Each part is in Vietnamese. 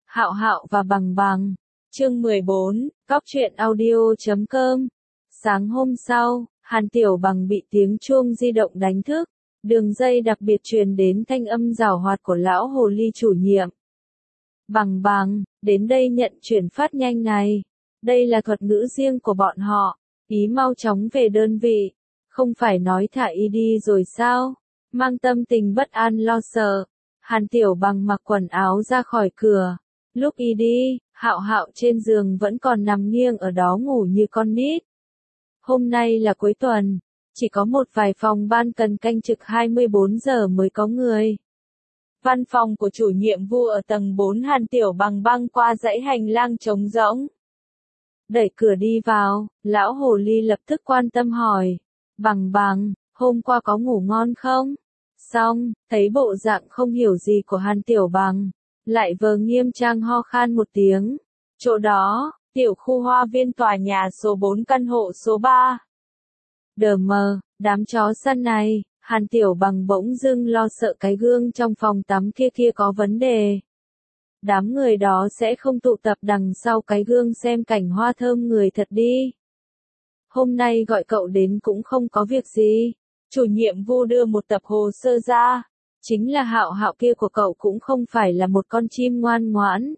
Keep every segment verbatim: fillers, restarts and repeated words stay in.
Hạo Hạo và Bằng Bằng. Chương mười bốn, Cóc truyện audio chấm com. Sáng hôm sau, Hàn Tiểu Bằng bị tiếng chuông di động đánh thức, đường dây đặc biệt truyền đến thanh âm giảo hoạt của lão hồ ly chủ nhiệm. Bằng Bằng, đến đây nhận chuyển phát nhanh này. Đây là thuật ngữ riêng của bọn họ, ý mau chóng về đơn vị, không phải nói thả y đi rồi sao? Mang tâm tình bất an lo sợ, Hàn Tiểu Bằng mặc quần áo ra khỏi cửa. Lúc y đi, Hạo Hạo trên giường vẫn còn nằm nghiêng ở đó ngủ như con nít. Hôm nay là cuối tuần, chỉ có một vài phòng ban cần canh trực hai mươi bốn giờ mới có người. Văn phòng của chủ nhiệm Vu ở tầng bốn, Hàn Tiểu Bằng băng qua dãy hành lang trống rỗng. Đẩy cửa đi vào, lão hồ ly lập tức quan tâm hỏi, Bằng Bằng, hôm qua có ngủ ngon không? Xong, thấy bộ dạng không hiểu gì của Hàn Tiểu Bằng, lại vờ nghiêm trang ho khan một tiếng. Chỗ đó, tiểu khu hoa viên tòa nhà số bốn căn hộ số ba. Đờ mờ, đám chó săn này, Hàn Tiểu Bằng bỗng dưng lo sợ cái gương trong phòng tắm kia kia có vấn đề. Đám người đó sẽ không tụ tập đằng sau cái gương xem cảnh hoa thơm người thật đi. Hôm nay gọi cậu đến cũng không có việc gì. Chủ nhiệm Vu đưa một tập hồ sơ ra. Chính là Hạo Hạo kia của cậu cũng không phải là một con chim ngoan ngoãn.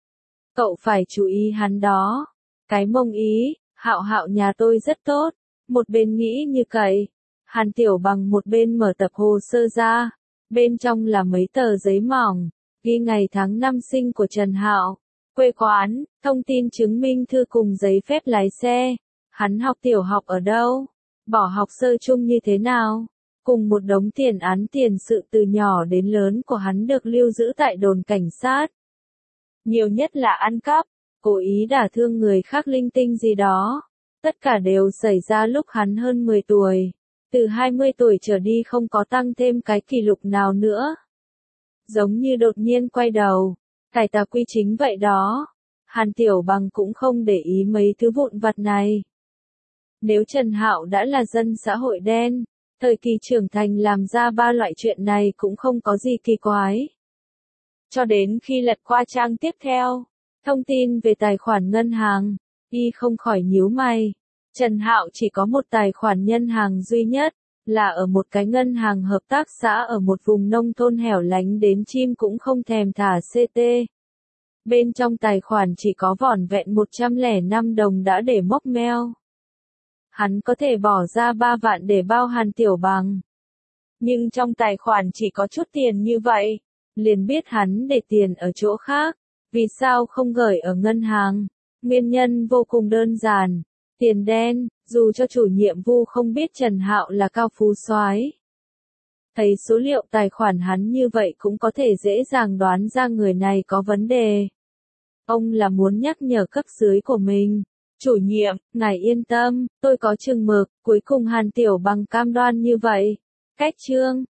Cậu phải chú ý hắn đó. Cái mông ý, Hạo Hạo nhà tôi rất tốt. Một bên nghĩ như cậy. Hàn Tiểu Bằng một bên mở tập hồ sơ ra. Bên trong là mấy tờ giấy mỏng, ghi ngày tháng năm sinh của Trần Hạo, quê quán, thông tin chứng minh thư cùng giấy phép lái xe. Hắn học tiểu học ở đâu? Bỏ học sơ chung như thế nào? Cùng một đống tiền án tiền sự từ nhỏ đến lớn của hắn được lưu giữ tại đồn cảnh sát. Nhiều nhất là ăn cắp, cố ý đả thương người khác linh tinh gì đó. Tất cả đều xảy ra lúc hắn hơn mười tuổi. Từ hai mươi tuổi trở đi không có tăng thêm cái kỷ lục nào nữa. Giống như đột nhiên quay đầu, cải tà quy chính vậy đó. Hàn Tiểu Bằng cũng không để ý mấy thứ vụn vặt này. Nếu Trần Hạo đã là dân xã hội đen, thời kỳ trưởng thành làm ra ba loại chuyện này cũng không có gì kỳ quái. Cho đến khi lật qua trang tiếp theo, thông tin về tài khoản ngân hàng, y không khỏi nhíu mày. Trần Hạo chỉ có một tài khoản ngân hàng duy nhất, là ở một cái ngân hàng hợp tác xã ở một vùng nông thôn hẻo lánh đến chim cũng không thèm thả xê tê. Bên trong tài khoản chỉ có vỏn vẹn một trăm lẻ năm đồng đã để mốc meo. Hắn có thể bỏ ra ba vạn để bao Hàn Tiểu Bằng. Nhưng trong tài khoản chỉ có chút tiền như vậy, liền biết hắn để tiền ở chỗ khác. Vì sao không gửi ở ngân hàng? Nguyên nhân vô cùng đơn giản. Tiền đen, dù cho chủ nhiệm Vu không biết Trần Hạo là cao phú soái. Thấy số liệu tài khoản hắn như vậy cũng có thể dễ dàng đoán ra người này có vấn đề. Ông là muốn nhắc nhở cấp dưới của mình. Chủ nhiệm, ngài yên tâm, tôi có chừng mực, cuối cùng Hàn Tiểu Bằng cam đoan như vậy. Cách chương,